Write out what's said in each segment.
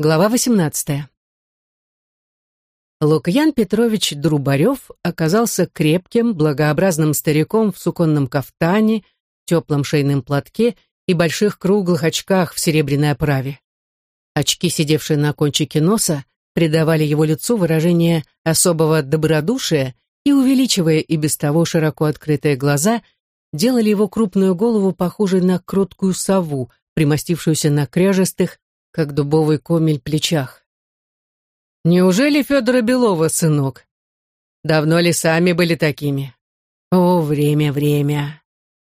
Глава 18. Лукьян Петрович Друбарев оказался крепким, благообразным стариком в суконном кафтане, теплом шейном платке и больших круглых очках в серебряной оправе. Очки, сидевшие на кончике носа, придавали его лицу выражение особого добродушия и, увеличивая и без того широко открытые глаза, делали его крупную голову похожей на кроткую сову, примостившуюся на кряжестых, как дубовый комель, плечах. «Неужели Федора Белова, сынок? Давно ли сами были такими? О, время, время!»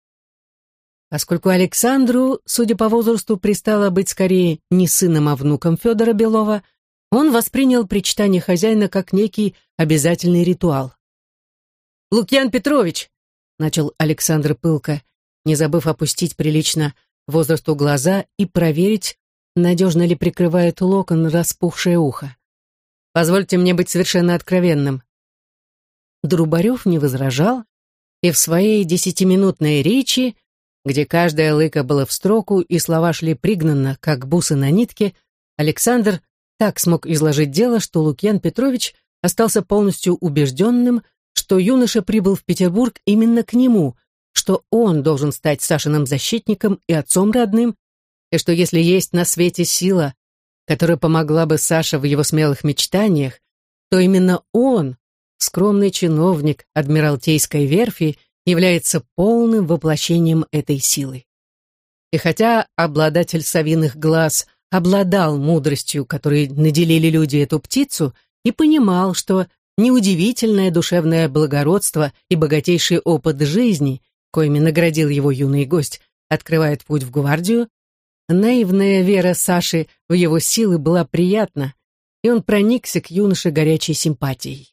Поскольку Александру, судя по возрасту, пристало быть скорее не сыном, а внуком Федора Белова, он воспринял причитание хозяина как некий обязательный ритуал. «Лукьян Петрович!» — начал Александр пылко, не забыв опустить прилично возрасту глаза и проверить, надежно ли прикрывает локон распухшее ухо. «Позвольте мне быть совершенно откровенным». Друбарев не возражал, и в своей 10-минутной речи, где каждая лыка была в строку и слова шли пригнанно, как бусы на нитке, Александр так смог изложить дело, что Лукьян Петрович остался полностью убежденным, что юноша прибыл в Петербург именно к нему, что он должен стать Сашиным защитником и отцом родным, и что если есть на свете сила, которая помогла бы Саше в его смелых мечтаниях, то именно он, скромный чиновник Адмиралтейской верфи, является полным воплощением этой силы. И хотя обладатель совиных глаз обладал мудростью, которой наделили люди эту птицу, и понимал, что неудивительное душевное благородство и богатейший опыт жизни, коими наградил его юный гость, открывает путь в гвардию, наивная вера Саши в его силы была приятна, и он проникся к юноше горячей симпатией.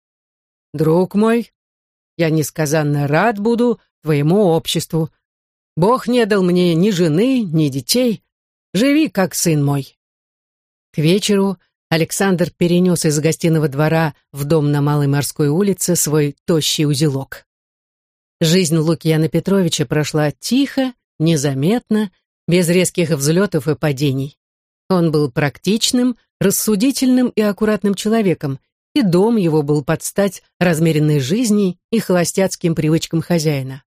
«Друг мой, я несказанно рад буду твоему обществу. Бог не дал мне ни жены, ни детей. Живи, как сын мой». К вечеру Александр перенес из гостиного двора в дом на Малой Морской улице свой тощий узелок. Жизнь Лукьяна Петровича прошла тихо, незаметно, без резких взлетов и падений. Он был практичным, рассудительным и аккуратным человеком, и дом его был под стать размеренной жизни и холостяцким привычкам хозяина.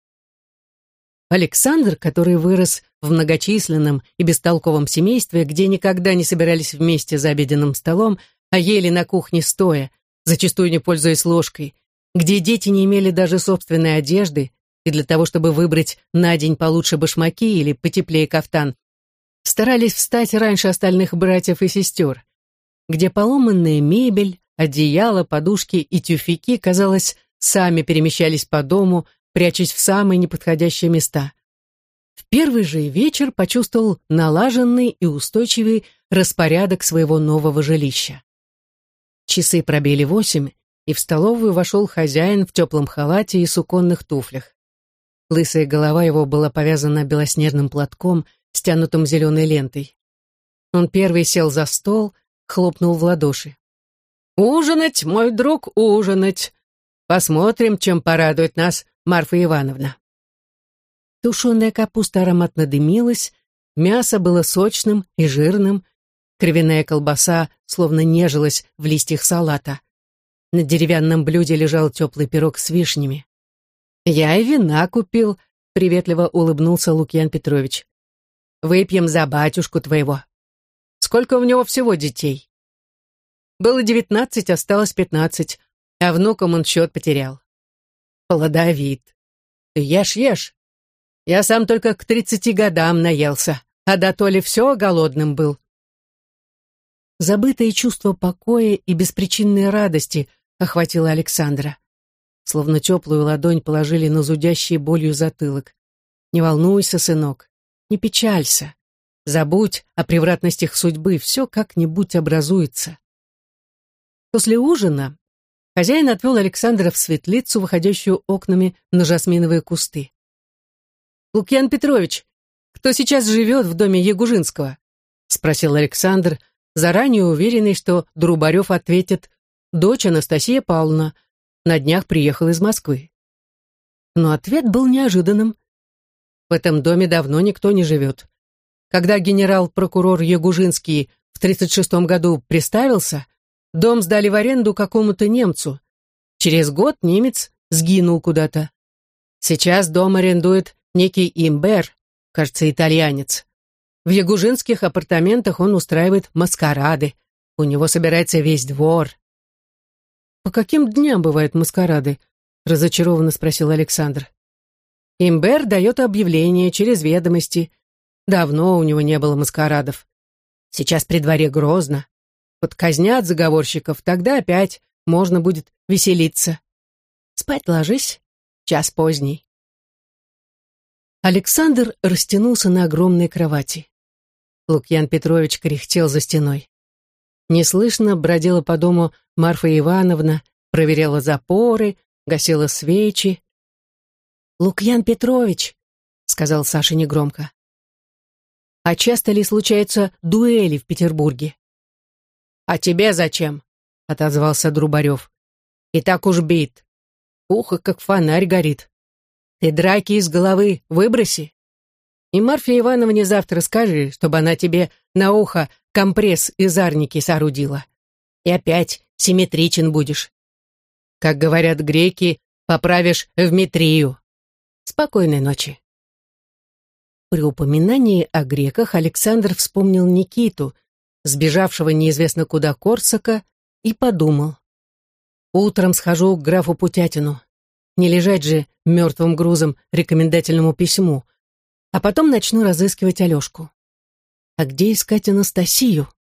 Александр, который вырос в многочисленном и бестолковом семействе, где никогда не собирались вместе за обеденным столом, а ели на кухне стоя, зачастую не пользуясь ложкой, где дети не имели даже собственной одежды, и для того, чтобы выбрать на день получше башмаки или потеплее кафтан, старались встать раньше остальных братьев и сестер, где поломанная мебель, одеяла, подушки и тюфяки, казалось, сами перемещались по дому, прячась в самые неподходящие места. В первый же вечер почувствовал налаженный и устойчивый распорядок своего нового жилища. Часы пробили 8, и в столовую вошел хозяин в теплом халате и суконных туфлях. Лысая голова его была повязана белоснежным платком, стянутым зеленой лентой. Он первый сел за стол, хлопнул в ладоши. «Ужинать, мой друг, ужинать! Посмотрим, чем порадует нас Марфа Ивановна». Тушеная капуста ароматно дымилась, мясо было сочным и жирным, кровяная колбаса словно нежилась в листьях салата. На деревянном блюде лежал теплый пирог с вишнями. «Я и вина купил», — приветливо улыбнулся Лукьян Петрович. «Выпьем за батюшку твоего. Сколько у него всего детей?» «Было 19, осталось 15, а внукам он счет потерял». «Плодовит. Ты ешь. Я сам только к 30 годам наелся, а до то ли все голодным был». Забытое чувство покоя и беспричинной радости охватило Александра. Словно теплую ладонь положили на зудящий болью затылок. «Не волнуйся, сынок, не печалься. Забудь о превратностях судьбы, все как-нибудь образуется». После ужина хозяин отвел Александра в светлицу, выходящую окнами на жасминовые кусты. «Лукьян Петрович, кто сейчас живет в доме Ягужинского?» — спросил Александр, заранее уверенный, что Друбарев ответит: «Дочь Анастасия Павловна, на днях приехала из Москвы». Но ответ был неожиданным. В этом доме давно никто не живет. Когда генерал-прокурор Ягужинский в 36-м году приставился, дом сдали в аренду какому-то немцу. Через год немец сгинул куда-то. Сейчас дом арендует некий Имбер, кажется, итальянец. В ягужинских апартаментах он устраивает маскарады. У него собирается весь двор. «По каким дням бывают маскарады?» — разочарованно спросил Александр. «Имбер дает объявление через ведомости. Давно у него не было маскарадов. Сейчас при дворе грозно. Подказнят заговорщиков, тогда опять можно будет веселиться. Спать ложись, час поздний». Александр растянулся на огромной кровати. Лукьян Петрович кряхтел за стеной. Неслышно бродила по дому Марфа Ивановна, проверяла запоры, гасила свечи. «Лукьян Петрович», — сказал Саша негромко, — «а часто ли случаются дуэли в Петербурге?» «А тебе зачем?» — отозвался Друбарев. «И так уж бит. Ухо, как фонарь, горит. Ты драки из головы выброси. И Марфе Ивановне завтра скажи, чтобы она тебе на ухо компресс из арники соорудила. И опять симметричен будешь. Как говорят греки, поправишь в метрию. Спокойной ночи». При упоминании о греках Александр вспомнил Никиту, сбежавшего неизвестно куда Корсака, и подумал. «Утром схожу к графу Путятину. Не лежать же мертвым грузом рекомендательному письму. А потом начну разыскивать Алешку. А где искать Анастасию?